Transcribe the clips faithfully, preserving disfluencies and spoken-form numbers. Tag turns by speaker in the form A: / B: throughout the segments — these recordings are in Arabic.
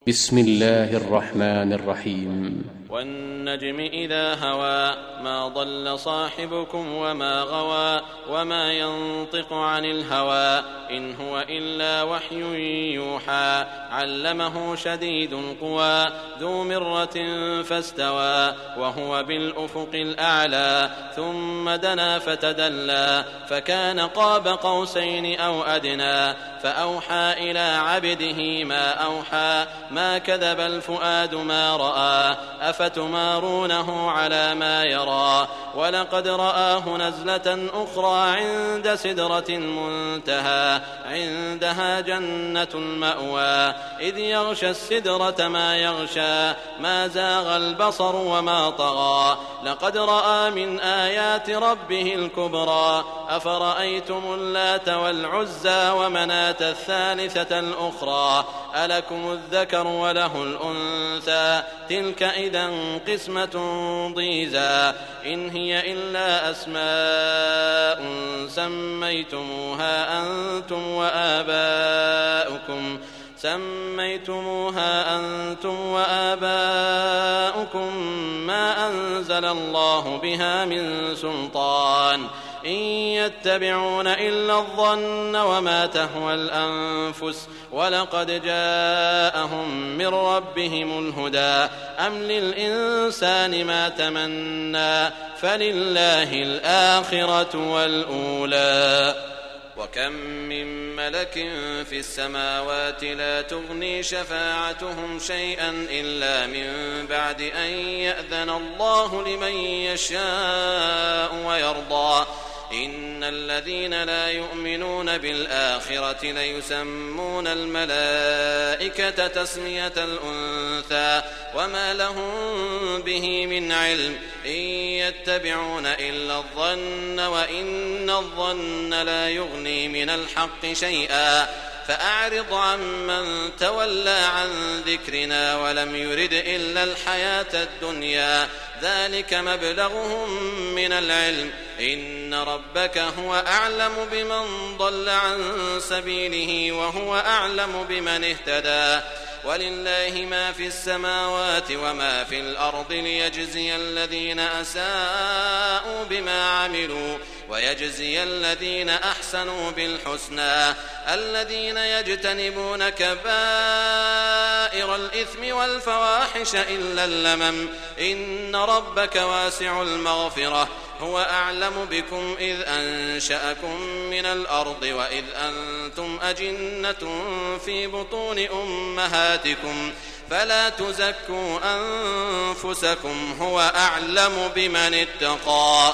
A: بسم الله الرحمن الرحيم.
B: والنجم إذا هوى ما ضل صاحبكم وما غوى وما ينطق عن الهوى إن هو إلا وحي يوحى علمه شديد القوى ذو مرة فاستوى وهو بالأفق الأعلى ثم دنا فتدلى فكان قاب قوسين أو أدنى فأوحى إلى عبده ما أوحى ما كذب الفؤاد ما رأى أفتمارونه على ما يرى ولقد رآه نزلة أخرى عند سدرة المنتهى عندها جنة المأوى إذ يغشى السدرة ما يغشى ما زاغ البصر وما طغى لقد رأى من آيات ربه الكبرى أفرأيتم اللات والعزى ومناة الثالثة الأخرى ألكم الذكر وله الأنثى تلك إذا قسمة ضيزى إن هي إلا أسماء سميتموها أنتم وآباؤكم سميتموها أنتم وآباؤكم ما أنزل الله بها من سلطان إن يتبعون إلا الظن وما تهوى الأنفس ولقد جاءهم من ربهم الهدى أم للإنسان ما تمنى فلله الآخرة والأولى وكم من ملك في السماوات لا تغني شفاعتهم شيئا إلا من بعد أن يأذن الله لمن يشاء ويرضى إن الذين لا يؤمنون بالآخرة ليسمون الملائكة تسمية الأنثى وما لهم به من علم إن يتبعون إلا الظن وإن الظن لا يغني من الحق شيئا فأعرض عمن تولى عن ذكرنا ولم يرد إلا الحياة الدنيا ذلك مبلغهم من العلم إن ربك هو أعلم بمن ضل عن سبيله وهو أعلم بمن اهتدى ولله ما في السماوات وما في الأرض ليجزي الذين أساءوا بما عملوا ويجزي الذين أحسنوا بالحسنى الذين يجتنبون كبائر الإثم والفواحش إلا اللمم إن ربك واسع المغفرة هو أعلم بكم إذ أنشأكم من الأرض وإذ أنتم أجنة في بطون أمهاتكم فلا تزكوا أنفسكم هو أعلم بمن اتقى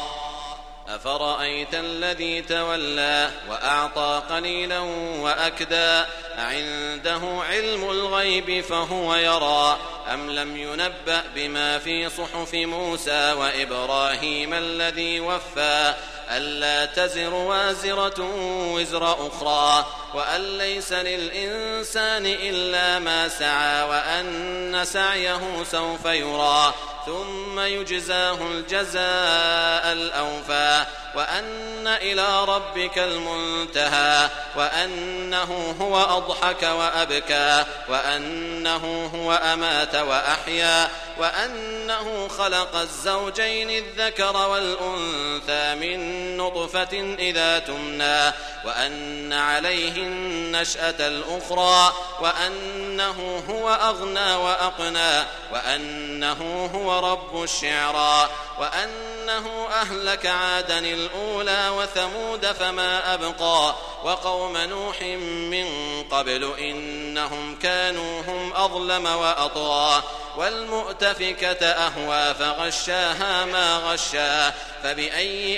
B: أفرأيت الذي تولى وأعطى قليلا وأكدى عنده علم الغيب فهو يرى أم لم ينبأ بما في صحف موسى وإبراهيم الذي وفى ألا تزر وازرة وزر أخرى وأن ليس للإنسان إلا ما سعى وأن سعيه سوف يرى ثم يجزاه الجزاء الأوفى وأن إلى ربك المنتهى وأنه هو أضحك وأبكى وأنه هو أمات وأحيا وأنه خلق الزوجين الذكر والأنثى من نطفة إذا تمنى وأن عليه النشأة الأخرى وأنه هو أغنى وأقنى وأنه هو رب الشعرى وأنه أهلك عادا الأولى وثمود فما أبقى وقوم نوح من قبل إنهم كانوا هم أظلم وأطغى والمؤتفكة أهوى فغشاها ما غشا فبأي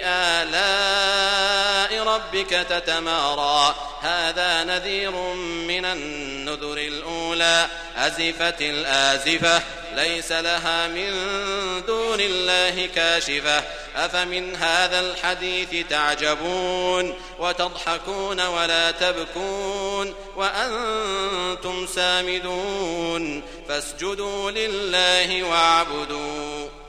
B: آلاء ربك تتمارى هذا نذير من النذر الأولى أزفت الآزفة ليس لها من دون الله كاشفة أفمن هذا الحديث تعجبون وتضحكون ولا تبكون وأنتم سامدون فاسجدوا لله واعبدوا